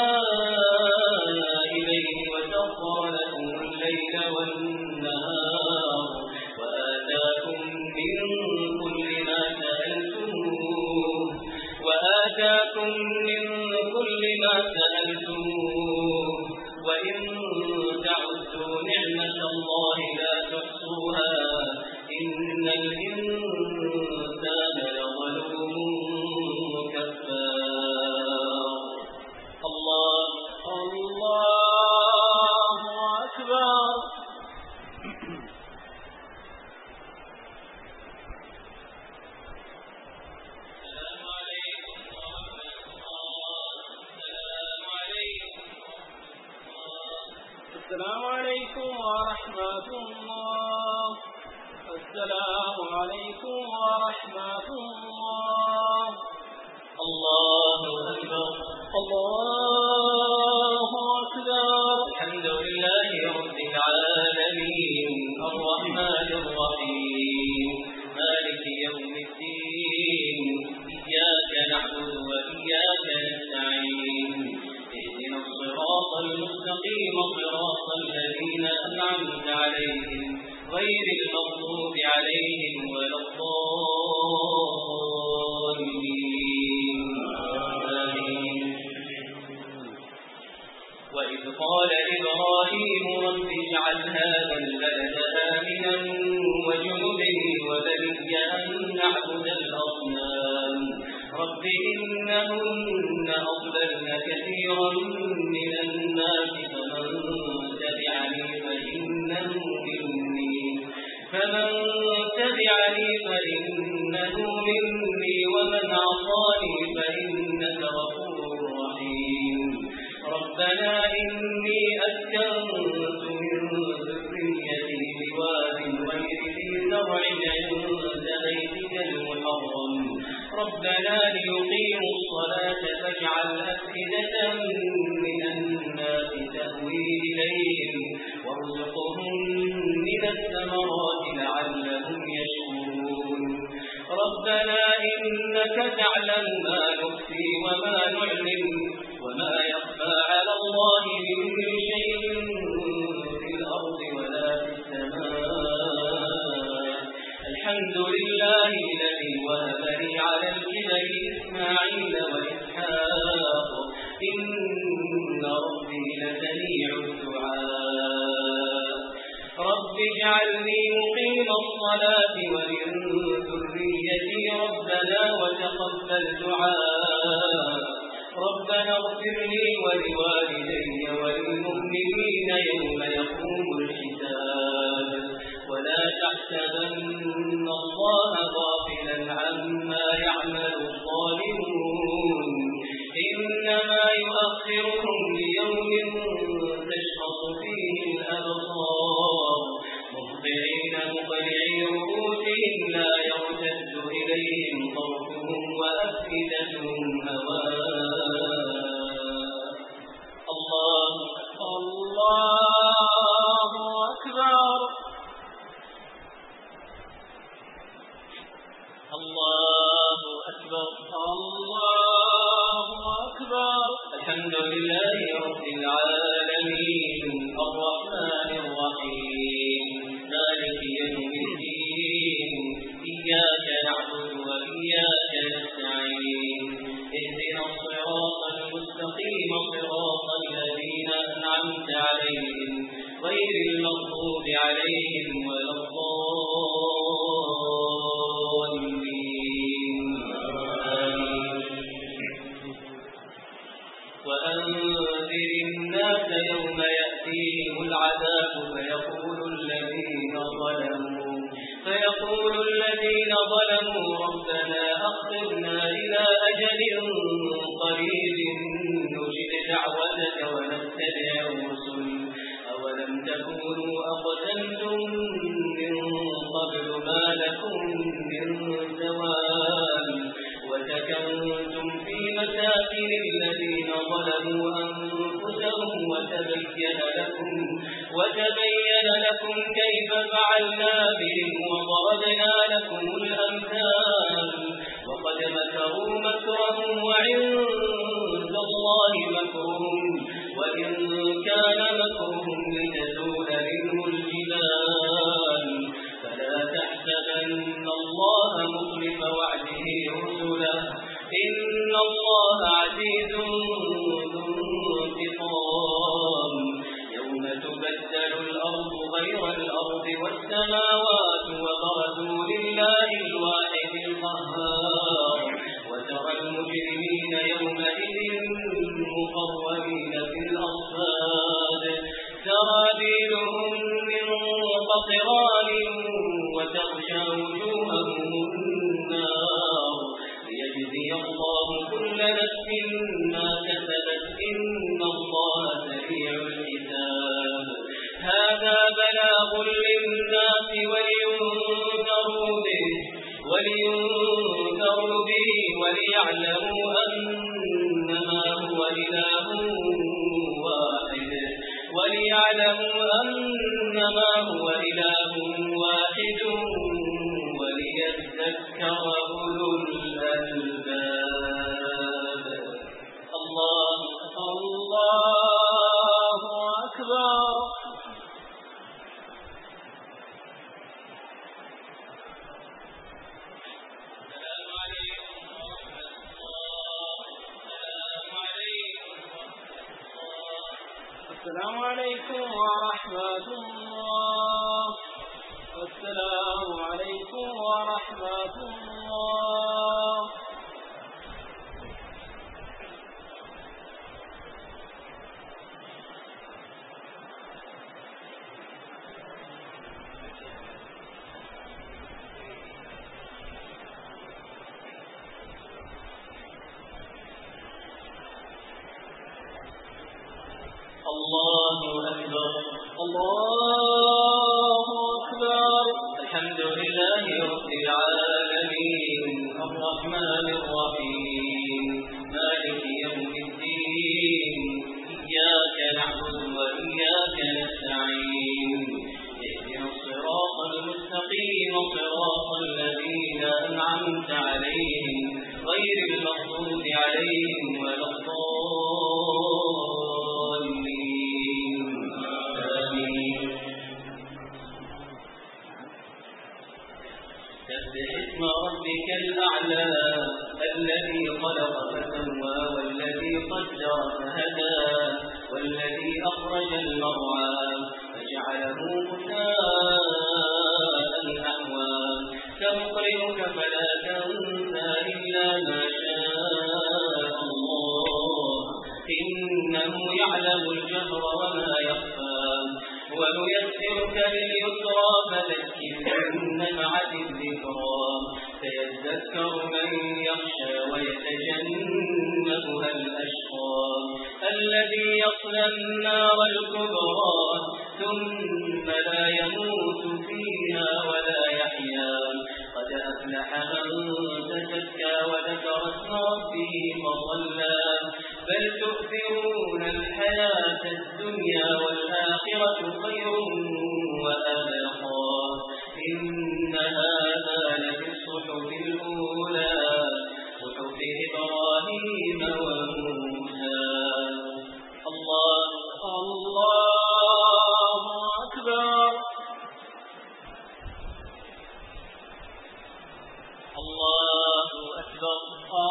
دائبين وسخر لكم الليل والنهار وآتاكم من كل ما سألتموه وآتاكم من كل ما سألتموه وإن تعدوا نعمة الله لا تحصوها إن الإنسان لظلوم كفار الله الله أكبر السلام عليكم ورحمة الله السلام عليكم ورحمة الله الله أكبر الله أكبر الحمد لله رب العالمين الرحمن الرحيم مالك يوم الدين إياك نعبد رب إنهن أضللن كثيرا من الناس فمن تبعني فإنه مني فمن تبعني فإنه مني ومن عصاني فإنك غفور رحيم ربنا إني أسكنت من ذريتي بواد غير ذي زرع عند بيتك المحرم ربنا ليقيموا الصلاة فاجعل أفئدة من الناس تهوي إليهم وارزقهم من الثمرات لعلهم يشكرون ربنا إنك تعلم ما نخفي وما نعلن وما يخفى على الله من شيء في الأرض ولا في السماء الحمد لله الذي وهب لي على الكبر إسماعيل وإسحاق إن ربي لسميع الدعاء رب اجعلني مقيم الصلاة ومن ذريتي ربنا وتقبل دعاء ربنا اغفر لي ولوالدي وللمؤمنين يوم يقوم الحساب ولا تحسبن الله غافلا عما يعمل الظالمون إنما يؤخرهم ليوم تشخص فيه الأبصار مهطعين مقنعي رؤوسهم لا يرتد إليهم طرفهم وأفئدتهم هواء الله الله أكبر الله أكبر الله أكبر الحمد لله رب العالمين الرحمن الرحيم مالك يوم الدين إياك نعبد وإياك نستعين اهدنا الصراط المستقيم صراط الذين أنعمت عليهم غير المغضوب عليهم ولا الضالين وأنذر الناس يوم يأتيهم العذاب فيقول الذين ظلموا فيقول الذين ظلموا ربنا أخرنا إلى أجل قريب نجب دعوتك ونتبع الرسل أولم تكونوا أقسمتم من قبل ما لكم من زوال وسكنتم في مساكن الذين ظلموا أنفسهم وتبين لكم وتبين لكم كيف فعلنا بهم وضربنا لكم الأمثال وقد مكروا مكرهم وعند الله مكرهم وإن كان مكرهم لتزول منه الجبال فلا تحسبن الله مخلف وعده رسله إن الله عزيز ذو انتقام يوم تبدل الأرض غير الأرض والسماوات وبرزوا لله الواحد القهار وترى المجرمين يومئذ مقربين في الأصفاد سرابيلهم من قطران وتغشى وجوههم النار ليجزي الله كل نفس ما كسبت إن الله سريع الحساب هذا بلاغ للناس ولينذروا به ولينذروا به وليعلموا أنما هو إله واحد وليعلموا أنما هو إله واحد وليذكر أولو الألباب الله الله أكبر السلام عليكم ورحمة الله السلام عليكم ورحمة الله خلق فسوى والذي قدر فهدى والذي أخرج المرعى فجعله غثاء أحوى سنقرئك فلا تنسى إلا ما شاء الله إنه يعلم الجهر وما يخفى ونيسرك لليسرى فذكر إن نفعت الذكرى سيذكر من يخشى ويتجنبها الأشقى الذي يصلى النار الكبرى ثم لا يموت فيها ولا يحيا قد أفلح من تزكى وذكر اسم ربه فصلى بل تؤثرون الحياة الدنيا والآخرة خير وأبقى إن هذا لفي الصحف الأولى صحف إبراهيم وموسى الله الله أكبر الله أكبر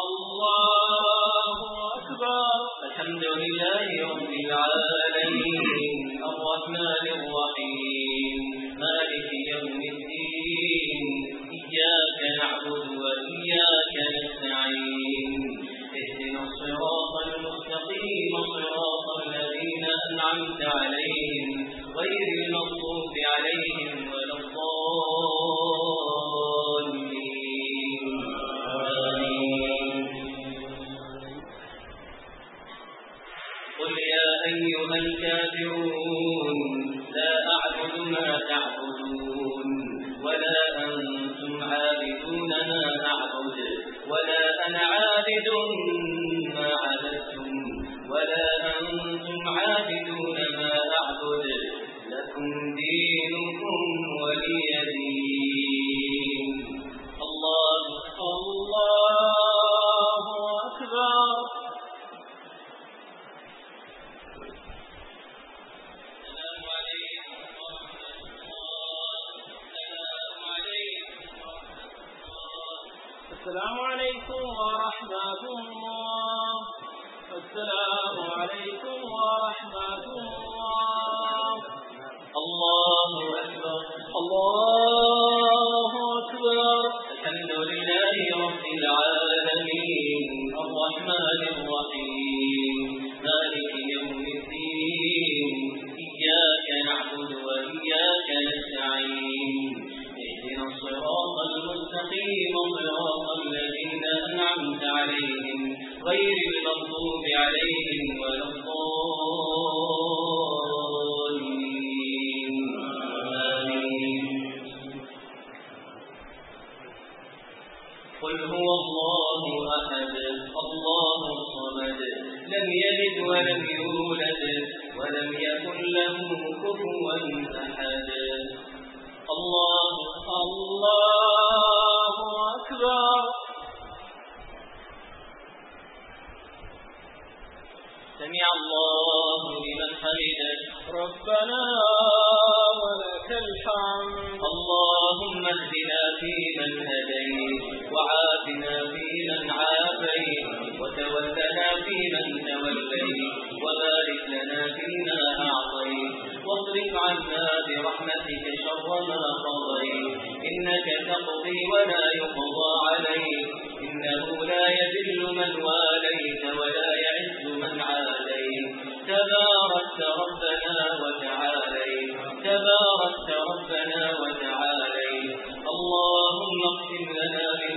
الله أكبر الحمد لله رب العالمين الرحمن الرحيم مالك يوم الدين إياك نعبد وإياك نستعين اهدنا الصراط المستقيم صراط الذين أنعمت عليهم غير المغضوب عليهم ولا الضالين آمين قل يا أيها الكافرون لا أعبد ما تعبدون ولا أنتم عابدون ما أعبد ولا أنا عابد ما عبدتم ولا أنتم عابدون ما أعبد لكم دينكم ولي دين الله الله أكبر السلام عليكم ورحمة الله السلام عليكم ورحمة الله الله أكبر الله أكبر الحمد لله رب العالمين الرحمن الرحيم مالك يوم الدين إياك نعبد وإياك نستعين اهدنا الصراط المستقيم صراط الذين أنعمت عليهم غير المغضوب عليهم ولا الضالين آمين قل هو الله أحد الله الصمد لم يلد ولم يولد ولم يكن له كفوا أحد الله الله أكبر سمع الله لمن حمده ربنا ولك الحمد اللهم اهدنا فيمن هديت وعافنا فيمن عافيت وتولنا فيمن توليت وبارك لنا فيما أعطيت واصرف عنا برحمتك شر ما قضيت إنك تقضي ولا يقضى عليك إنه لا يذل من واليت ولا يعز من عاديت تباركت ربنا وتعاليت تباركت ربنا وتعاليت اللهم اقسم لنا من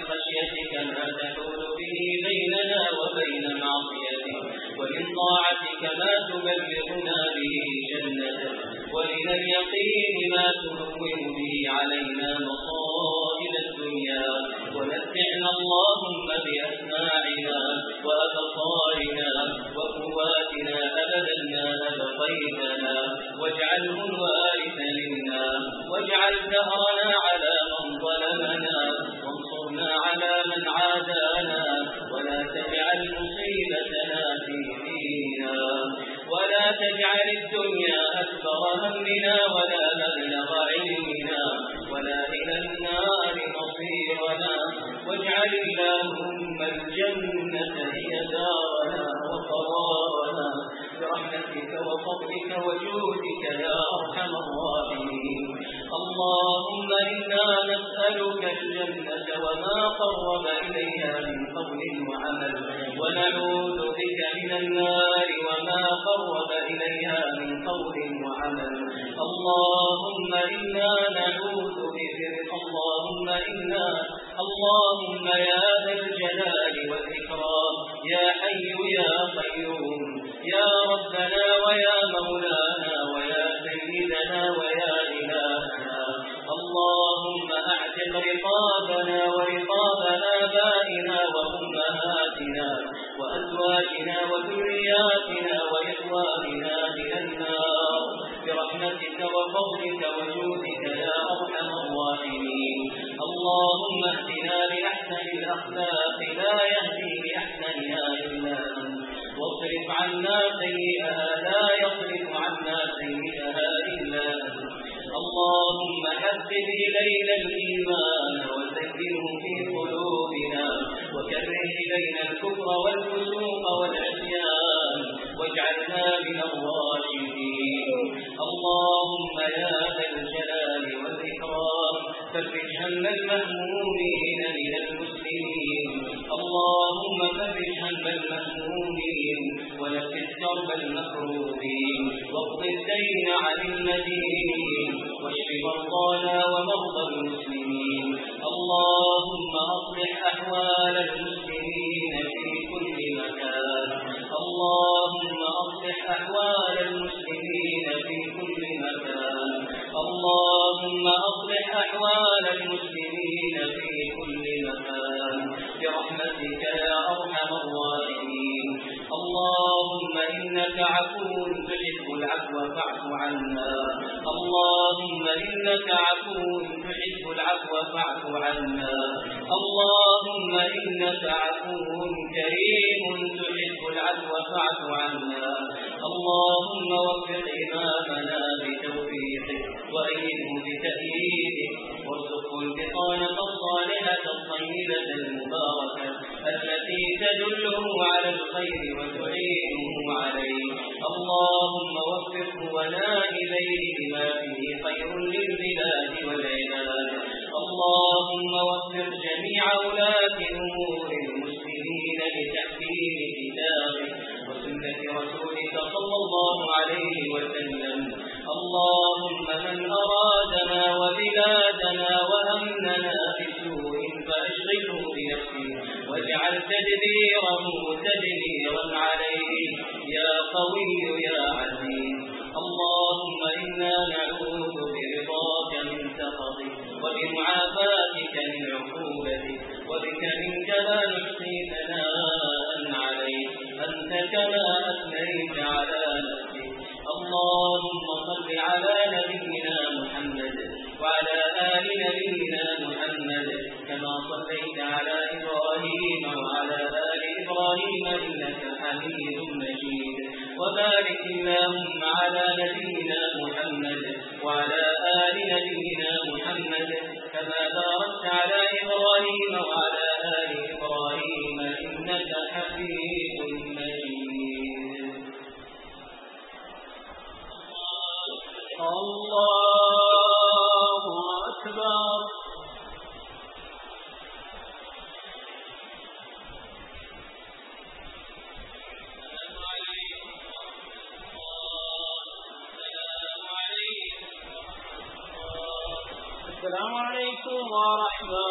الجنة هي دارنا وقرارنا برحمتك وفضلك وجودك يا أرحم الراحمين. اللهم إنا نسألك الجنة وما قرب إليها من قول وعمل، ونعوذ بك من النار وما قرب إليها من قول وعمل. اللهم إنا نعوذ بك اللهم إنا اللهم يا ذا الجلال والإكرام يا حي يا قيوم يا ربنا ويا مولانا ويا سيدنا ويا إلهنا، اللهم أعتق رقابنا ورقاب آبائنا وأمهاتنا وأزواجنا وذرياتنا وإخواننا من النار برحمتك وفضلك وجودك يا أرحم الراحمين. اللهم اهدنا لأحسن الأخلاق لا يهدي لأحسنها إلا أنت، واصرف عنا سيئها لا يصرف عنا سيئها إلا أنت. اللهم حبب إلينا الإيمان وزينه في قلوبنا وكره إلينا الكفر والفسوق والعصيان واجعلنا من الراشدين. اللهم يا ذا الجلال والإكرام فرج هم المهمومين من المسلمين، اللهم فرج هم المهمومين ونفس كرب المكروبين واقض الدين عن المدينين واشف مرضانا ومرضى المسلمين. اللهم أصلح أحوال المسلمين في كل مكان، اللهم أصلح أحوال المسلمين في كل مكان، اللهم أصلح أحوال المسلمين في كل مكان برحمتك يا أرحم الراحمين. اللهم إنك عفو تحب العفو فاعف عنا، اللهم إنك عفو تحب العفو فاعف عنا، اللهم إنك عفو كريم تحب العفو فاعف عنا. اللهم وفق إمامنا بتوفيقك وأيده بتأييدك وارزقه البطانة الصالحة الطيبة المباركة التي تدله على الخير وتعينه عليه. اللهم وفقه ولا إليه بما فيه خير للبلاد والعباد. اللهم وفق جميع ولاة أمور المسلمين لتحكيم كتابك وسنة رسولك صلى الله عليه وسلم. اللهم من أرادنا وبلادنا وأمننا بسوء فأشغله بنفسه واجعل تدبيره تدميرا عليه يا قوي يا عزيز. اللهم إنا نعوذ برضاك من سخطك وبمعافاتك من عقوبتك وبك منك لا نحصي ثناء عليك أنت كما أثنيت على نفسك. اللهم صل على نبينا محمد وعلى آل نبينا محمد كما صليت على إبراهيم وعلى آل إبراهيم إنك حميد مجيد. وبارك اللهم على نبينا محمد وعلى آل نبينا محمد كما باركت على إبراهيم وعلى آل إبراهيم إنك حميد مجيد. الله أكبر. السلام عليكم ورحمة